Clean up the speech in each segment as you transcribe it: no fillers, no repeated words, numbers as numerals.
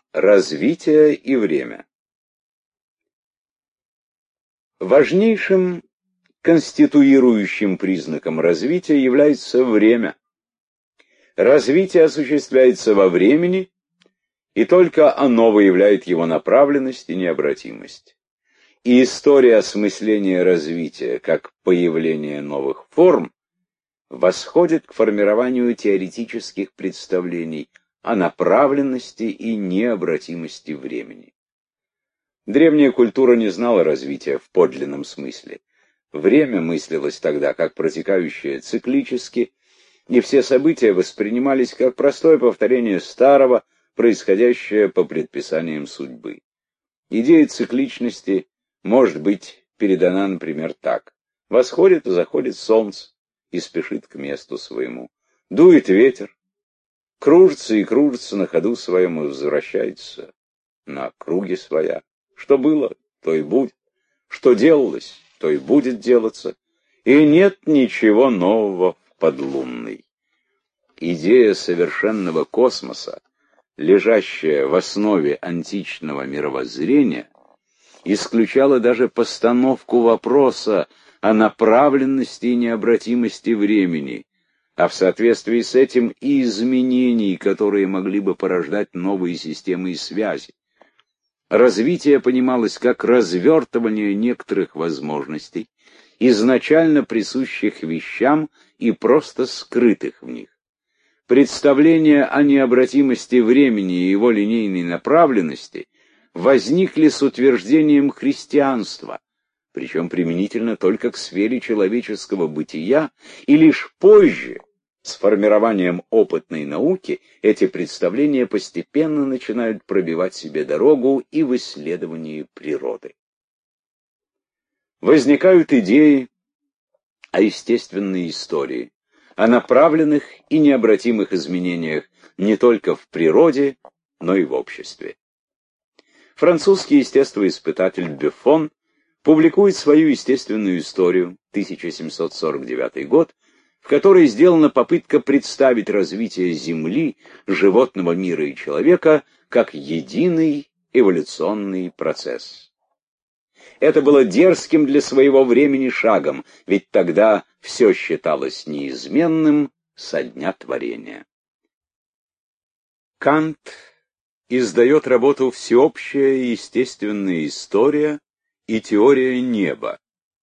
Развитие и время. Важнейшим конституирующим признаком развития является время. Развитие осуществляется во времени, и только оно выявляет его направленность и необратимость. И история осмысления развития, как появление новых форм, восходит к формированию теоретических представлений о направленности и необратимости времени. Древняя культура не знала развития в подлинном смысле. Время мыслилось тогда как протекающее циклически, и все события воспринимались как простое повторение старого, происходящее по предписаниям судьбы. Идея цикличности может быть передана, например, так. Восходит и заходит солнце и спешит к месту своему. Дует ветер, кружится и кружится на ходу своем и возвращается на круге своя. Что было, то и будет. Что делалось, то и будет делаться. И нет ничего нового в подлунной. Идея совершенного космоса, лежащая в основе античного мировоззрения, исключала даже постановку вопроса о направленности и необратимости времени, а в соответствии с этим и изменений, которые могли бы порождать новые системы и связи. Развитие понималось как развертывание некоторых возможностей, изначально присущих вещам и просто скрытых в них. Представления о необратимости времени и его линейной направленности возникли с утверждением христианства, причем применительно только к сфере человеческого бытия, и лишь позже, с формированием опытной науки, эти представления постепенно начинают пробивать себе дорогу и в исследовании природы. Возникают идеи о естественной истории, о направленных и необратимых изменениях не только в природе, но и в обществе. Французский естествоиспытатель Бюфон публикует свою естественную историю, 1749 год, в которой сделана попытка представить развитие Земли, животного мира и человека как единый эволюционный процесс. Это было дерзким для своего времени шагом, ведь тогда все считалось неизменным со дня творения. Кант издает работу «Всеобщая естественная история и теория неба»,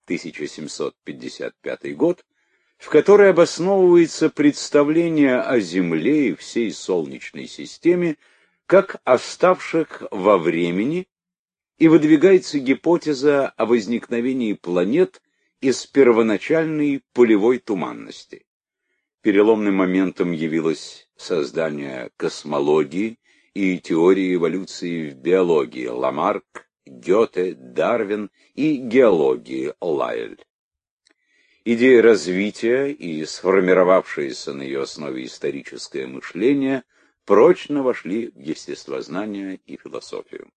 1755 год, в которой обосновывается представление о Земле и всей Солнечной системе как оставших во времени, и выдвигается гипотеза о возникновении планет из первоначальной полевой туманности. Переломным моментом явилось создание космологии и теории эволюции в биологии Ламарк, Гёте, Дарвин и геологии Лайль. Идея развития и сформировавшееся на ее основе историческое мышление прочно вошли в естествознание и философию.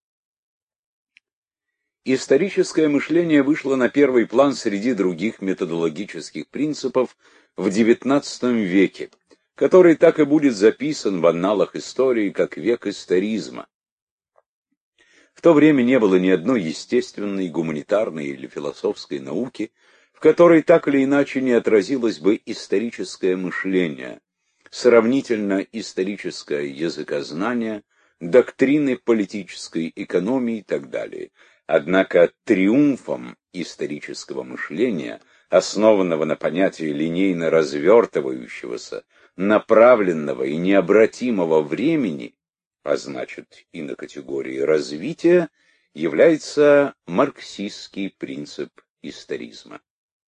Историческое мышление вышло на первый план среди других методологических принципов в XIX веке, который так и будет записан в анналах истории как век историзма. В то время не было ни одной естественной, гуманитарной или философской науки, в которой так или иначе не отразилось бы историческое мышление, сравнительно историческое языкознание, доктрины политической экономии и так далее. Однако триумфом исторического мышления, основанного на понятии линейно развертывающегося, направленного и необратимого времени, а значит и на категории развития, является марксистский принцип историзма.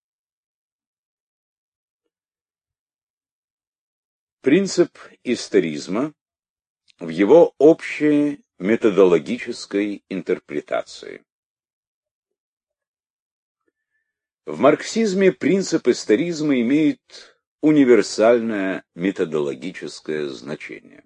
Принцип историзма в его общей методологической интерпретации. В марксизме принцип историзма имеет универсальное методологическое значение.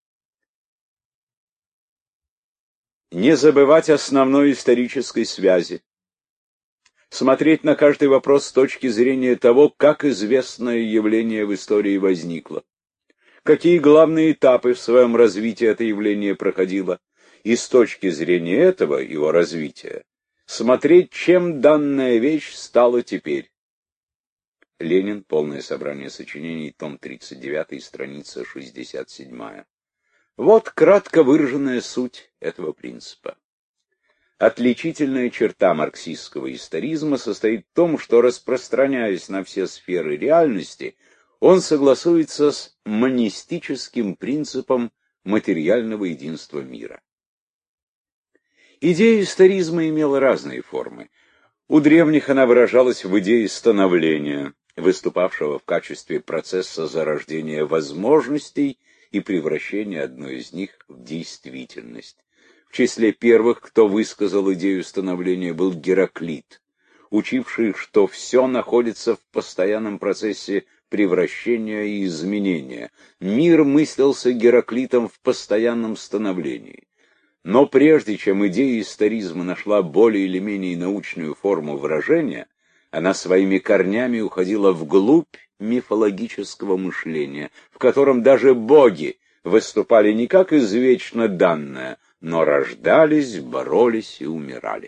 Не забывать основной исторической связи, смотреть на каждый вопрос с точки зрения того, как известное явление в истории возникло, какие главные этапы в своем развитии это явление проходило, и с точки зрения этого его развития смотреть, чем данная вещь стала теперь. Ленин. Полное собрание сочинений, том 39, страница 67. Вот кратко выраженная суть этого принципа. Отличительная черта марксистского историзма состоит в том, что, распространяясь на все сферы реальности, он согласуется с монистическим принципом материального единства мира. Идея историзма имела разные формы. У древних она выражалась в идее становления, выступавшего в качестве процесса зарождения возможностей и превращения одной из них в действительность. В числе первых, кто высказал идею становления, был Гераклит, учивший, что все находится в постоянном процессе превращения и изменения. Мир мыслился Гераклитом в постоянном становлении. Но прежде чем идея историзма нашла более или менее научную форму выражения, она своими корнями уходила вглубь мифологического мышления, в котором даже боги выступали не как извечно данное, но рождались, боролись и умирали.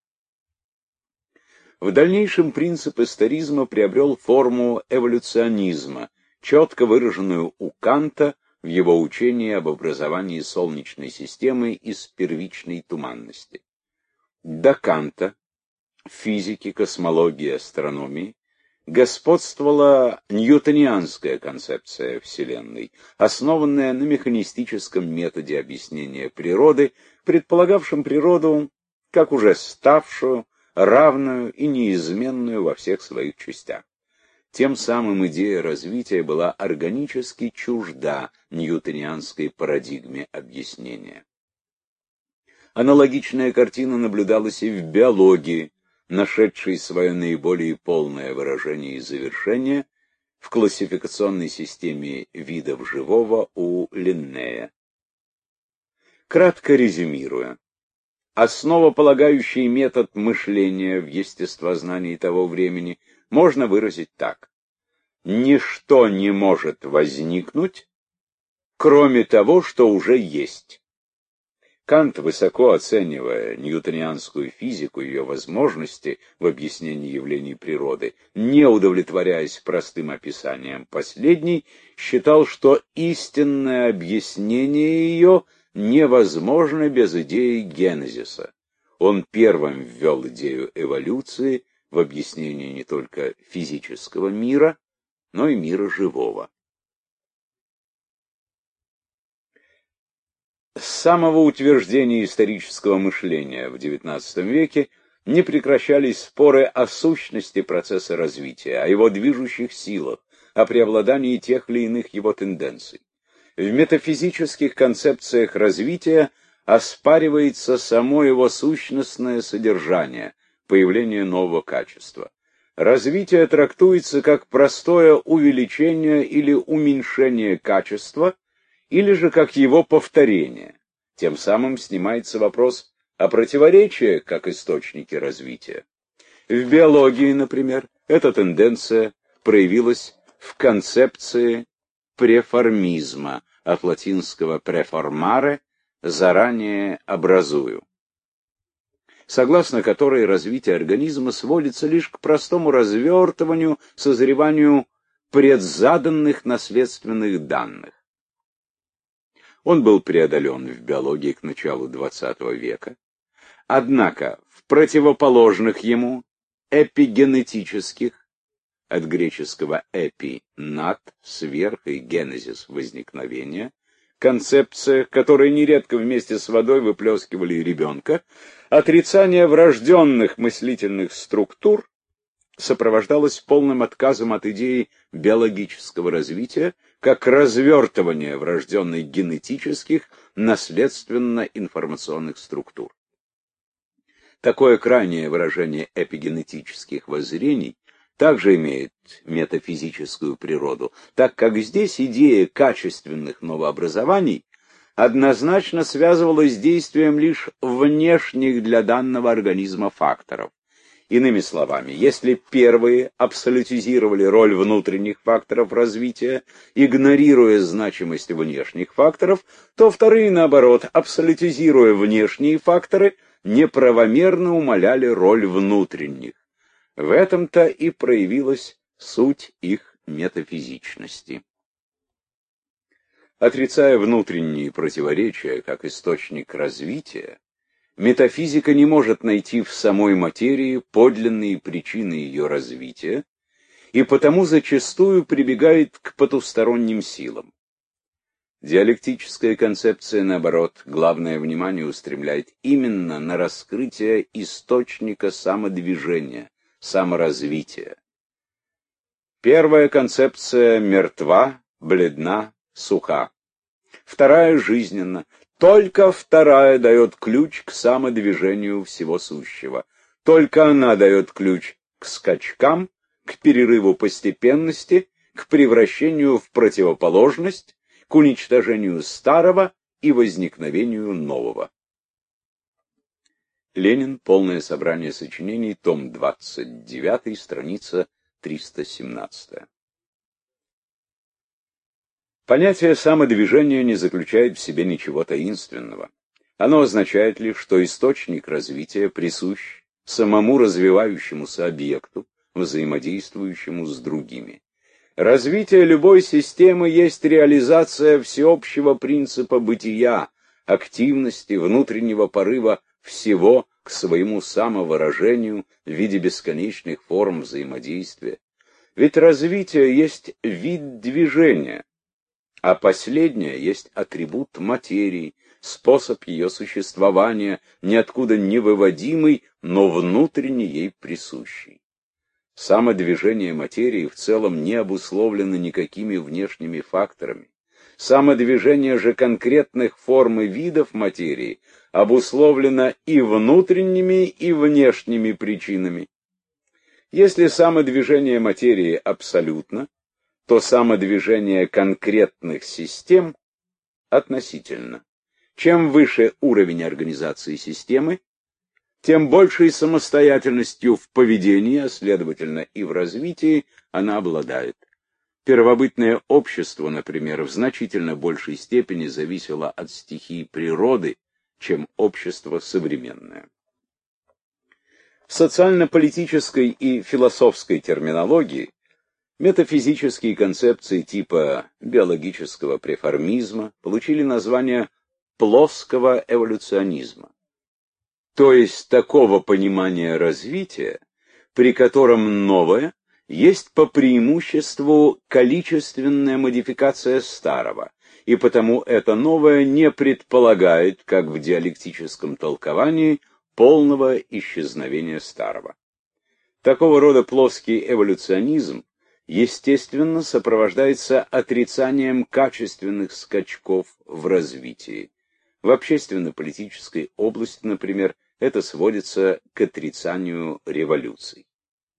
В дальнейшем принцип историзма приобрел форму эволюционизма, четко выраженную у Канта в его учении об образовании Солнечной системы из первичной туманности. До Канта в физике, космологии и астрономии господствовала ньютонианская концепция Вселенной, основанная на механистическом методе объяснения природы, предполагавшем природу как уже ставшую, равную и неизменную во всех своих частях. Тем самым идея развития была органически чужда ньютонианской парадигме объяснения. Аналогичная картина наблюдалась и в биологии, нашедшей свое наиболее полное выражение и завершение в классификационной системе видов живого у Линнея. Кратко резюмируя, основополагающий метод мышления в естествознании того времени можно выразить так: ничто не может возникнуть, кроме того, что уже есть. Кант, высоко оценивая ньютонианскую физику и ее возможности в объяснении явлений природы, не удовлетворяясь простым описанием последней, считал, что истинное объяснение ее невозможно без идеи генезиса. Он первым ввел идею эволюции в объяснение не только физического мира, но и мира живого. С самого утверждения исторического мышления в XIX веке не прекращались споры о сущности процесса развития, о его движущих силах, о преобладании тех или иных его тенденций. В метафизических концепциях развития оспаривается само его сущностное содержание, появление нового качества. Развитие трактуется как простое увеличение или уменьшение качества, или же как его повторение. Тем самым снимается вопрос о противоречии как источнике развития. В биологии, например, эта тенденция проявилась в концепции преформизма, от латинского preformare – заранее образую, согласно которой развитие организма сводится лишь к простому развертыванию, созреванию предзаданных наследственных данных. Он был преодолен в биологии к началу XX века, однако в противоположных ему эпигенетических, от греческого «эпи» — «над», «сверх» и «генезис» — «возникновение», концепция, которые нередко вместе с водой выплескивали ребенка, отрицание врожденных мыслительных структур сопровождалось полным отказом от идеи биологического развития как развертывания врожденных генетических, наследственно-информационных структур. Такое крайнее выражение эпигенетических воззрений также имеет метафизическую природу, так как здесь идея качественных новообразований однозначно связывалась с действием лишь внешних для данного организма факторов. Иными словами, если первые абсолютизировали роль внутренних факторов развития, игнорируя значимость внешних факторов, то вторые, наоборот, абсолютизируя внешние факторы, неправомерно умаляли роль внутренних. В этом-то и проявилась суть их метафизичности. Отрицая внутренние противоречия как источник развития, метафизика не может найти в самой материи подлинные причины ее развития, и потому зачастую прибегает к потусторонним силам. Диалектическая концепция, наоборот, главное внимание устремляет именно на раскрытие источника самодвижения, саморазвития. Первая концепция мертва, бледна, суха. Вторая жизненна. Только вторая дает ключ к самодвижению всего сущего. Только она дает ключ к скачкам, к перерыву постепенности, к превращению в противоположность, к уничтожению старого и возникновению нового. Ленин. Полное собрание сочинений. Том 29, страница 317. Понятие самодвижения не заключает в себе ничего таинственного. Оно означает лишь, что источник развития присущ самому развивающемуся объекту, взаимодействующему с другими. Развитие любой системы есть реализация всеобщего принципа бытия, активности, внутреннего порыва всего к своему самовыражению в виде бесконечных форм взаимодействия. Ведь развитие есть вид движения, а последнее есть атрибут материи, способ ее существования, ниоткуда не выводимый, но внутренне ей присущий. Самодвижение материи в целом не обусловлено никакими внешними факторами. Самодвижение же конкретных форм и видов материи обусловлено и внутренними, и внешними причинами. Если самодвижение материи абсолютно, то самодвижение конкретных систем относительно. Чем выше уровень организации системы, тем большей самостоятельностью в поведении, а следовательно и в развитии, она обладает. Первобытное общество, например, в значительно большей степени зависело от стихий природы, чем общество современное. В социально-политической и философской терминологии метафизические концепции типа биологического преформизма получили название плоского эволюционизма, то есть такого понимания развития, при котором новое есть по преимуществу количественная модификация старого, и потому это новое не предполагает, как в диалектическом толковании, полного исчезновения старого. Такого рода плоский эволюционизм естественно сопровождается отрицанием качественных скачков в развитии. В общественно-политической области, например, это сводится к отрицанию революций.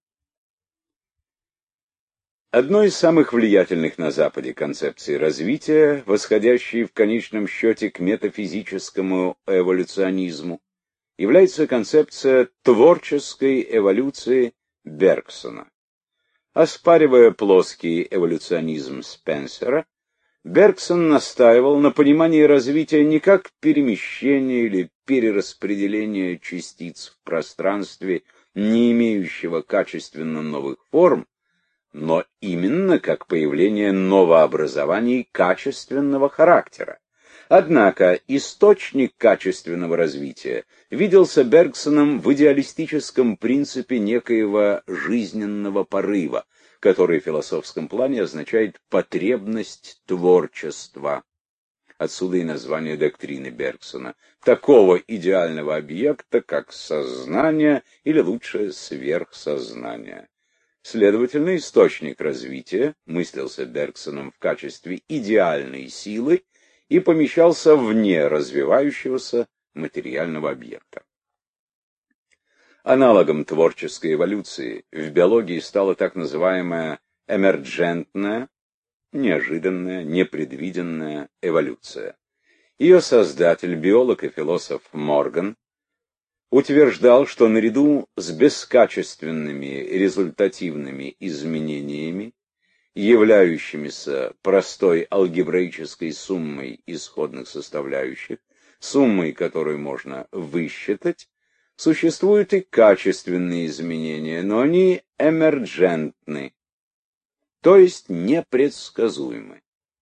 Одной из самых влиятельных на Западе концепций развития, восходящей в конечном счете к метафизическому эволюционизму, является концепция творческой эволюции Бергсона. Оспаривая плоский эволюционизм Спенсера, Бергсон настаивал на понимании развития не как перемещения или перераспределения частиц в пространстве, не имеющего качественно новых форм, но именно как появление новообразований качественного характера. Однако источник качественного развития виделся Бергсоном в идеалистическом принципе некоего жизненного порыва, который в философском плане означает потребность творчества. Отсюда и название доктрины Бергсона, такого идеального объекта, как сознание, или лучше сверхсознание. Следовательно, источник развития мыслился Бергсоном в качестве идеальной силы и помещался вне развивающегося материального объекта. Аналогом творческой эволюции в биологии стала так называемая эмерджентная, неожиданная, непредвиденная эволюция. Ее создатель, биолог и философ Морган, утверждал, что наряду с бескачественными результативными изменениями, являющимися простой алгебраической суммой исходных составляющих, суммой, которую можно высчитать, существуют и качественные изменения, но они эмерджентны, то есть непредсказуемы.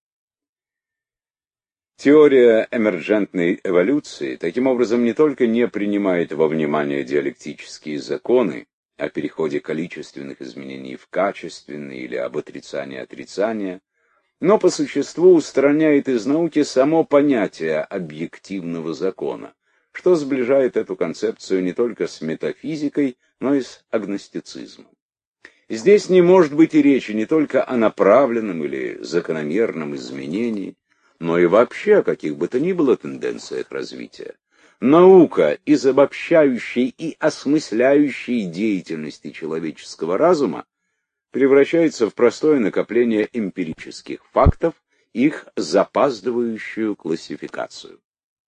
Теория эмерджентной эволюции таким образом не только не принимает во внимание диалектические законы о переходе количественных изменений в качественные или об отрицании отрицания, но по существу устраняет из науки само понятие объективного закона, что сближает эту концепцию не только с метафизикой, но и с агностицизмом. Здесь не может быть и речи не только о направленном или закономерном изменении, но и вообще о каких бы то ни было тенденциях развития. Наука из обобщающей и осмысляющей деятельности человеческого разума превращается в простое накопление эмпирических фактов, их запаздывающую классификацию.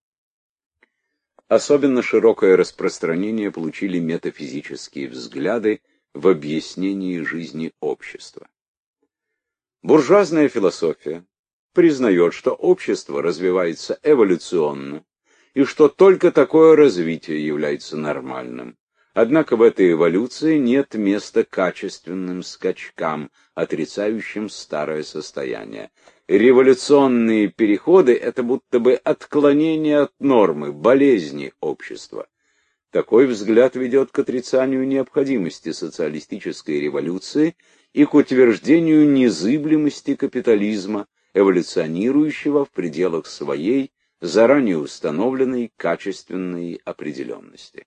Особенно широкое распространение получили метафизические взгляды в объяснении жизни общества. Буржуазная философия признает, что общество развивается эволюционно, и что только такое развитие является нормальным. Однако в этой эволюции нет места качественным скачкам, отрицающим старое состояние. Революционные переходы — это будто бы отклонение от нормы, болезни общества. Такой взгляд ведет к отрицанию необходимости социалистической революции и к утверждению незыблемости капитализма, эволюционирующего в пределах своей, заранее установленной качественной определенности.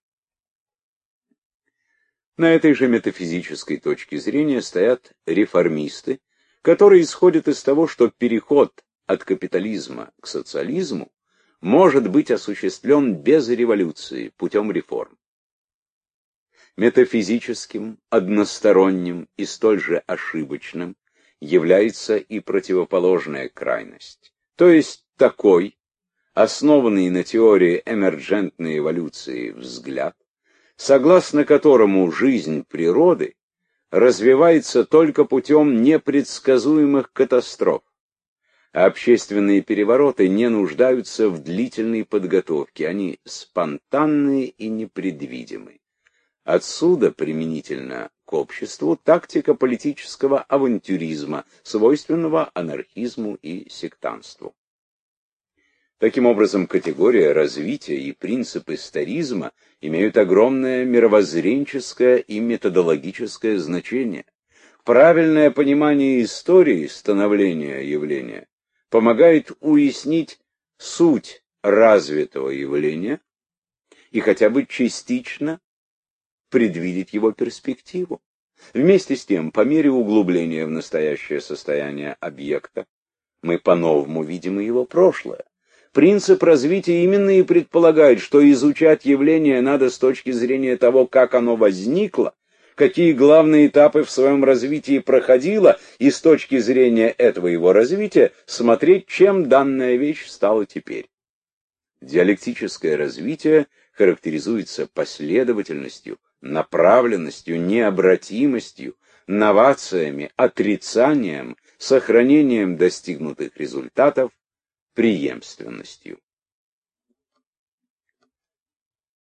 На этой же метафизической точке зрения стоят реформисты, которые исходят из того, что переход от капитализма к социализму может быть осуществлен без революции, путем реформ. Метафизическим, односторонним и столь же ошибочным является и противоположная крайность, то есть такой, основанный на теории эмерджентной эволюции взгляд, согласно которому жизнь природы развивается только путем непредсказуемых катастроф, а общественные перевороты не нуждаются в длительной подготовке, они спонтанные и непредвидимы. Отсюда, применительно к обществу, тактика политического авантюризма, свойственного анархизму и сектантству. Таким образом, категория развития и принцип историзма имеют огромное мировоззренческое и методологическое значение. Правильное понимание истории становления явления помогает уяснить суть развитого явления и хотя бы частично предвидеть его перспективу. Вместе с тем, по мере углубления в настоящее состояние объекта, мы по-новому видим и его прошлое. Принцип развития именно и предполагает, что изучать явление надо с точки зрения того, как оно возникло, какие главные этапы в своем развитии проходило, и с точки зрения этого его развития смотреть, чем данная вещь стала теперь. Диалектическое развитие характеризуется последовательностью, направленностью, необратимостью, новациями, отрицанием, сохранением достигнутых результатов, преемственностью.